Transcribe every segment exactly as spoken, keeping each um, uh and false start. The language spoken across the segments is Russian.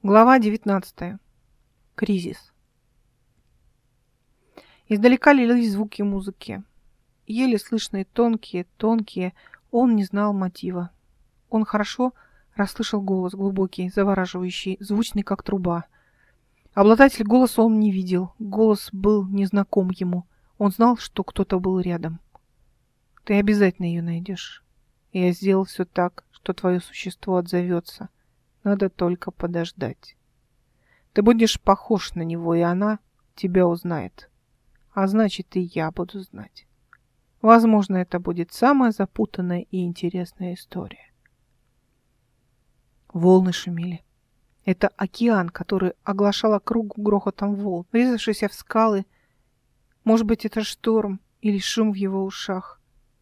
Глава девятнадцатая. Кризис. Издалека лились звуки музыки. Еле слышные тонкие, тонкие. Он не знал мотива. Он хорошо расслышал голос, глубокий, завораживающий, звучный, как труба. Обладатель голоса он не видел. Голос был незнаком ему. Он знал, что кто-то был рядом. Ты обязательно ее найдешь. Я сделал все так, что твое существо отзовется. Надо только подождать. Ты будешь похож на него, и она тебя узнает. А значит, и я буду знать. Возможно, это будет самая запутанная и интересная история. Волны шумели. Это океан, который оглашал округу грохотом волн, врезавшийся в скалы. Может быть, это шторм или шум в его ушах.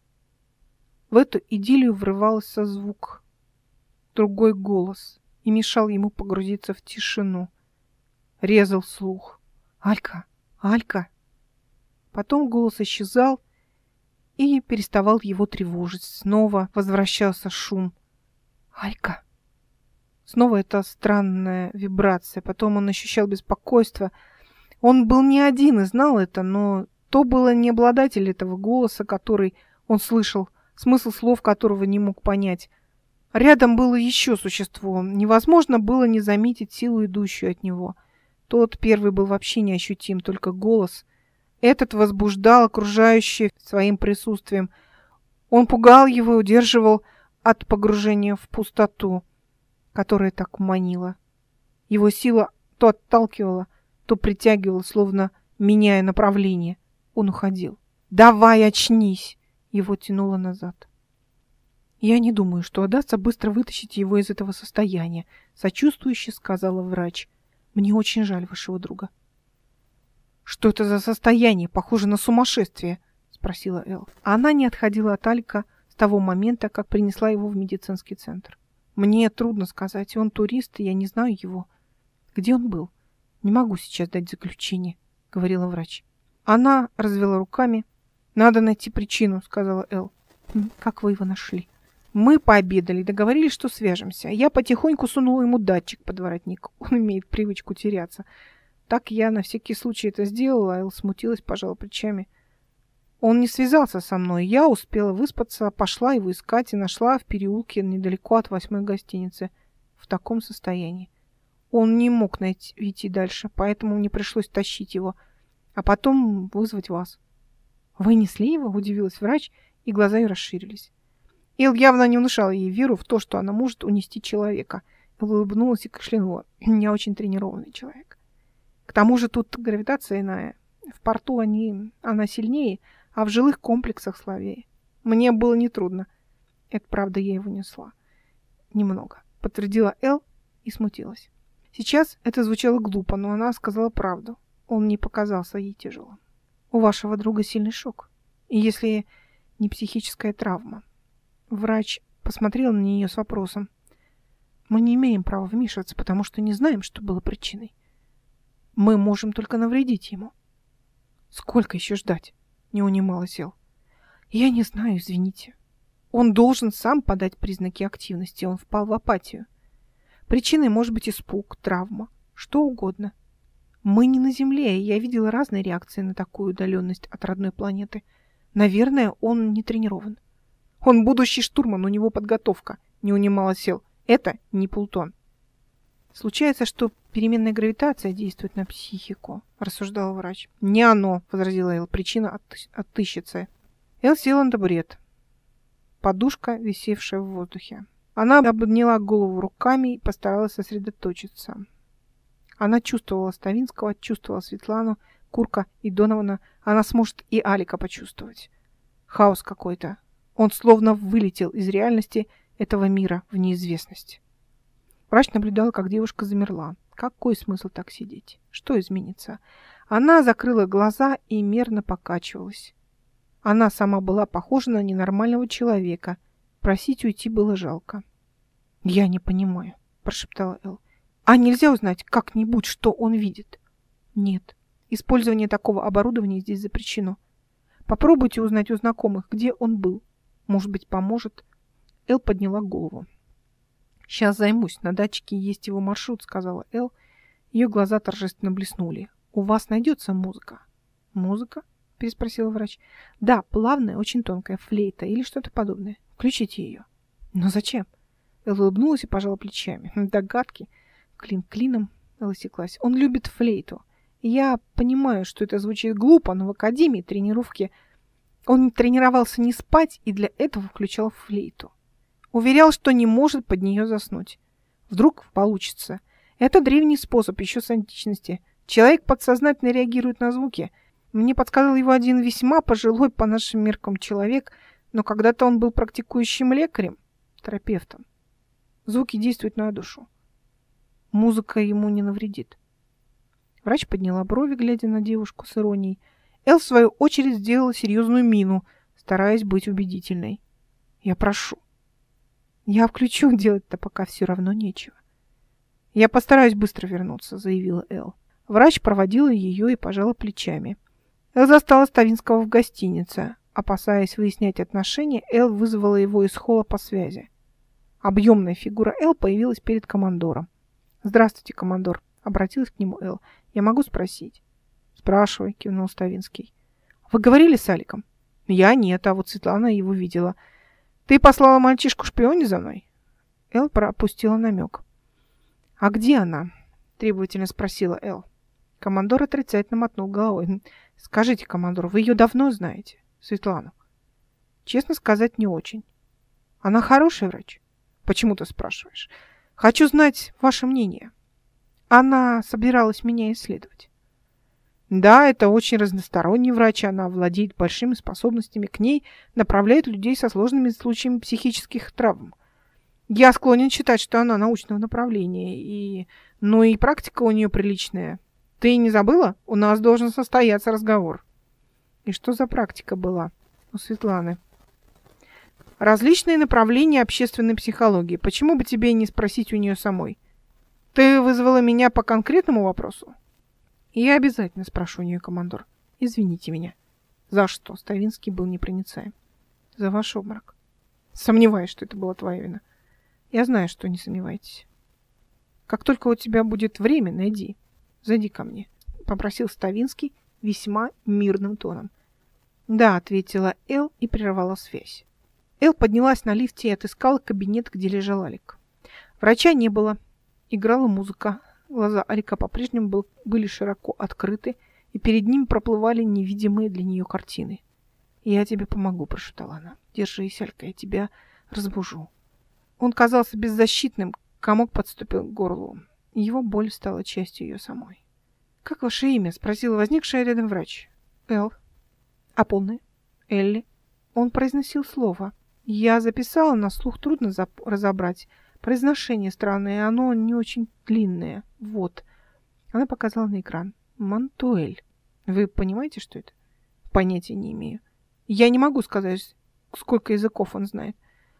В эту идиллию врывался звук. Другой голос. И мешал ему погрузиться в тишину. Резал слух. «Алька! Алька!» Потом голос исчезал и переставал его тревожить. Снова возвращался шум. «Алька!» Снова эта странная вибрация. Потом он ощущал беспокойство. Он был не один и знал это, но то было не обладатель этого голоса, который он слышал, смысл слов которого не мог понять. Рядом было еще существо. Невозможно было не заметить силу, идущую от него. Тот первый был вообще неощутим, только голос. Этот возбуждал окружающих своим присутствием. Он пугал его и удерживал от погружения в пустоту, которая так манила. Его сила то отталкивала, то притягивала, словно меняя направление. Он уходил. «Давай, очнись!» Его тянуло назад. «Я не думаю, что удастся быстро вытащить его из этого состояния», — сочувствующе сказала врач. «Мне очень жаль вашего друга». «Что это за состояние? Похоже на сумасшествие», — спросила Эл. Она не отходила от Алька с того момента, как принесла его в медицинский центр. «Мне трудно сказать. Он турист, и я не знаю его. Где он был? Не могу сейчас дать заключение», — говорила врач. Она развела руками. «Надо найти причину», — сказала Эл. «Как вы его нашли?» «Мы пообедали, договорились, что свяжемся. Я потихоньку сунула ему датчик под воротник. Он имеет привычку теряться. Так я на всякий случай это сделала». Эл смутилась, пожала плечами. «Он не связался со мной. Я успела выспаться, пошла его искать и нашла в переулке недалеко от восьмой гостиницы. В таком состоянии. Он не мог найти, идти дальше, поэтому мне пришлось тащить его, а потом вызвать вас». «Вы несли его?» — удивилась врач, и глаза ее расширились. Эл явно не внушала ей веру в то, что она может унести человека. Эл улыбнулась и кашлянула. «Я очень тренированный человек. К тому же тут гравитация иная. В порту они, она сильнее, а в жилых комплексах слабее. Мне было нетрудно. Это правда, я его несла. Немного», — подтвердила Эл и смутилась. Сейчас это звучало глупо, но она сказала правду. Он не показался ей тяжелым. «У вашего друга сильный шок. И если не психическая травма». Врач посмотрел на нее с вопросом. «Мы не имеем права вмешиваться, потому что не знаем, что было причиной. Мы можем только навредить ему». «Сколько еще ждать?» — не унималась Эл. «Я не знаю, извините. Он должен сам подать признаки активности. Он впал в апатию. Причиной может быть испуг, травма, что угодно. Мы не на Земле, и я видела разные реакции на такую удаленность от родной планеты. Наверное, он не тренирован». «Он будущий штурман, у него подготовка», — не унималась Эл. «Это не Плутон». «Случается, что переменная гравитация действует на психику», — рассуждал врач. «Не оно», — возразила Эл. «Причина отыщ... отыщется». Эл села на табурет. Подушка, висевшая в воздухе. Она обняла голову руками и постаралась сосредоточиться. Она чувствовала Ставинского, чувствовала Светлану, Курка и Донована. Она сможет и Алика почувствовать. Хаос какой-то. Он словно вылетел из реальности этого мира в неизвестность. Врач наблюдал, как девушка замерла. Какой смысл так сидеть? Что изменится? Она закрыла глаза и мерно покачивалась. Она сама была похожа на ненормального человека. Просить уйти было жалко. «Я не понимаю», — прошептала Эл. «А нельзя узнать как-нибудь, что он видит?» «Нет. Использование такого оборудования здесь запрещено. Попробуйте узнать у знакомых, где он был. Может быть, поможет». Эл подняла голову. «Сейчас займусь. На датчике есть его маршрут», — сказала Эл. Ее глаза торжественно блеснули. «У вас найдется музыка?» «Музыка?» — переспросил врач. «Да, плавная, очень тонкая флейта или что-то подобное. Включите ее». «Но зачем?» Эл улыбнулась и пожала плечами. «Догадки. Клин клином». Эл осеклась. «Он любит флейту. Я понимаю, что это звучит глупо, но в академии тренировки он тренировался не спать и для этого включал флейту. Уверял, что не может под нее заснуть. Вдруг получится. Это древний способ еще с античности. Человек подсознательно реагирует на звуки. Мне подсказал его один весьма пожилой по нашим меркам человек, но когда-то он был практикующим лекарем, терапевтом. Звуки действуют на душу. Музыка ему не навредит». Врач подняла брови, глядя на девушку с иронией. Эл, в свою очередь, сделала серьезную мину, стараясь быть убедительной. «Я прошу». «Я включу, делать-то пока все равно нечего». «Я постараюсь быстро вернуться», — заявила Эл. Врач проводила ее и пожала плечами. Эл застала Ставинского в гостинице. Опасаясь выяснять отношения, Эл вызвала его из холла по связи. Объемная фигура Эл появилась перед командором. «Здравствуйте, командор», — обратилась к нему Эл. «Я могу спросить?» «Спрашивай», — кивнул Ставинский. «Вы говорили с Аликом?» «Я нет, а вот Светлана его видела. Ты послала мальчишку шпионить за мной?» Эл пропустила намек. «А где она?» — требовательно спросила Эл. Командор отрицательно мотнул головой. «Скажите, командор, вы ее давно знаете, Светлану?» «Честно сказать, не очень». «Она хороший врач?» «Почему ты спрашиваешь?» «Хочу знать ваше мнение». «Она собиралась меня исследовать». «Да, это очень разносторонний врач, она владеет большими способностями, к ней направляют людей со сложными случаями психических травм. Я склонен считать, что она научного направления, и... ну и практика у нее приличная. Ты не забыла? У нас должен состояться разговор». «И что за практика была у Светланы?» «Различные направления общественной психологии. Почему бы тебе не спросить у нее самой? Ты вызвала меня по конкретному вопросу?» «Я обязательно спрошу у нее, командор. Извините меня». «За что?» — Ставинский был непроницаем. «За ваш обморок». «Сомневаюсь, что это была твоя вина». «Я знаю, что не сомневаетесь». «Как только у тебя будет время, найди. Зайди ко мне», — попросил Ставинский весьма мирным тоном. «Да», — ответила Эл и прервала связь. Эл поднялась на лифте и отыскала кабинет, где лежал Алик. Врача не было. Играла музыка. Глаза Алика по-прежнему был, были широко открыты, и перед ним проплывали невидимые для нее картины. «Я тебе помогу», — прошептала она. «Держись, Алька, я тебя разбужу». Он казался беззащитным, комок подступил к горлу. Его боль стала частью ее самой. «Как ваше имя?» — спросила возникшая рядом врач. «Эл». «А полное?» «Элли». Он произносил слово. Я записала, на слух трудно разобрать. Произношение странное, оно не очень длинное. Вот». Она показала на экран. «Мантуэль». Вы понимаете, что это? Понятия не имею. Я не могу сказать, сколько языков он знает.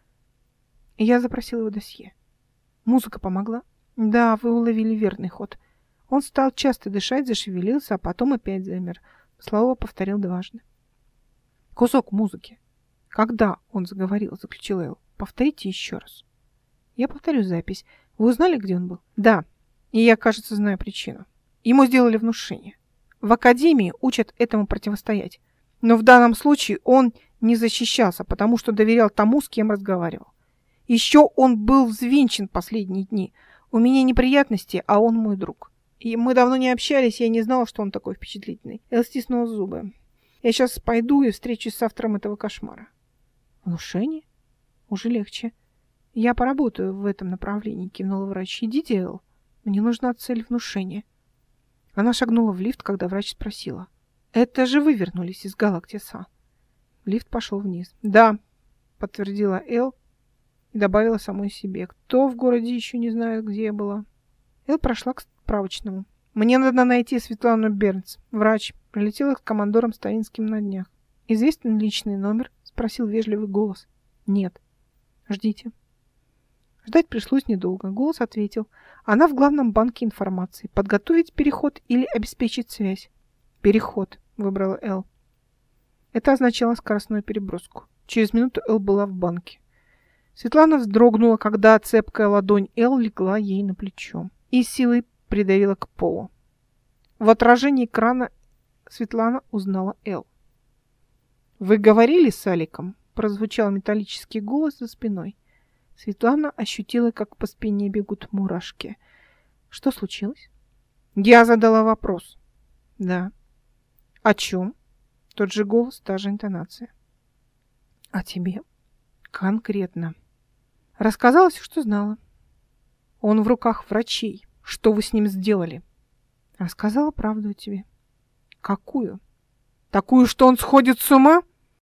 Я запросила его досье. Музыка помогла? Да, вы уловили верный ход. Он стал часто дышать, зашевелился, а потом опять замер. Слово повторил дважды. Кусок музыки. Когда он заговорил, заключил Эл. Повторите еще раз. Я повторю запись. Вы узнали, где он был? Да. И я, кажется, знаю причину. Ему сделали внушение. В академии учат этому противостоять. Но в данном случае он не защищался, потому что доверял тому, с кем разговаривал. Еще он был взвинчен последние дни. У меня неприятности, а он мой друг. И мы давно не общались, я не знала, что он такой впечатлительный. Эл стиснула зубы. Я сейчас пойду и встречусь с автором этого кошмара. Внушение? Уже легче. Я поработаю в этом направлении, кивнула врач. Идите, Эл. Мне нужна цель внушения. Она шагнула в лифт, когда врач спросила. Это же вы вернулись из Галактиса. Лифт пошел вниз. Да, подтвердила Эл и добавила самой себе. Кто в городе еще не знает, где я была? Эл прошла к справочному. Мне надо найти Светлану Бернс. Врач. Прилетела с командором Ставинским на днях. Известен личный номер? Спросил вежливый голос. Нет. Ждите. Ждать пришлось недолго. Голос ответил. Она в главном банке информации. Подготовить переход или обеспечить связь? Переход, выбрала Эл. Это означало скоростную переброску. Через минуту Эл была в банке. Светлана вздрогнула, когда цепкая ладонь Эл легла ей на плечо и силой придавила к полу. В отражении экрана Светлана узнала Эл. «Вы говорили с Аликом?» — прозвучал металлический голос за спиной. Светлана ощутила, как по спине бегут мурашки. «Что случилось?» «Я задала вопрос». «Да». «О чем?» Тот же голос, та же интонация. «А тебе?» «Конкретно». Рассказала все, что знала. «Он в руках врачей. Что вы с ним сделали?» «Рассказала правду о тебе». «Какую?» «Такую, что он сходит с ума?»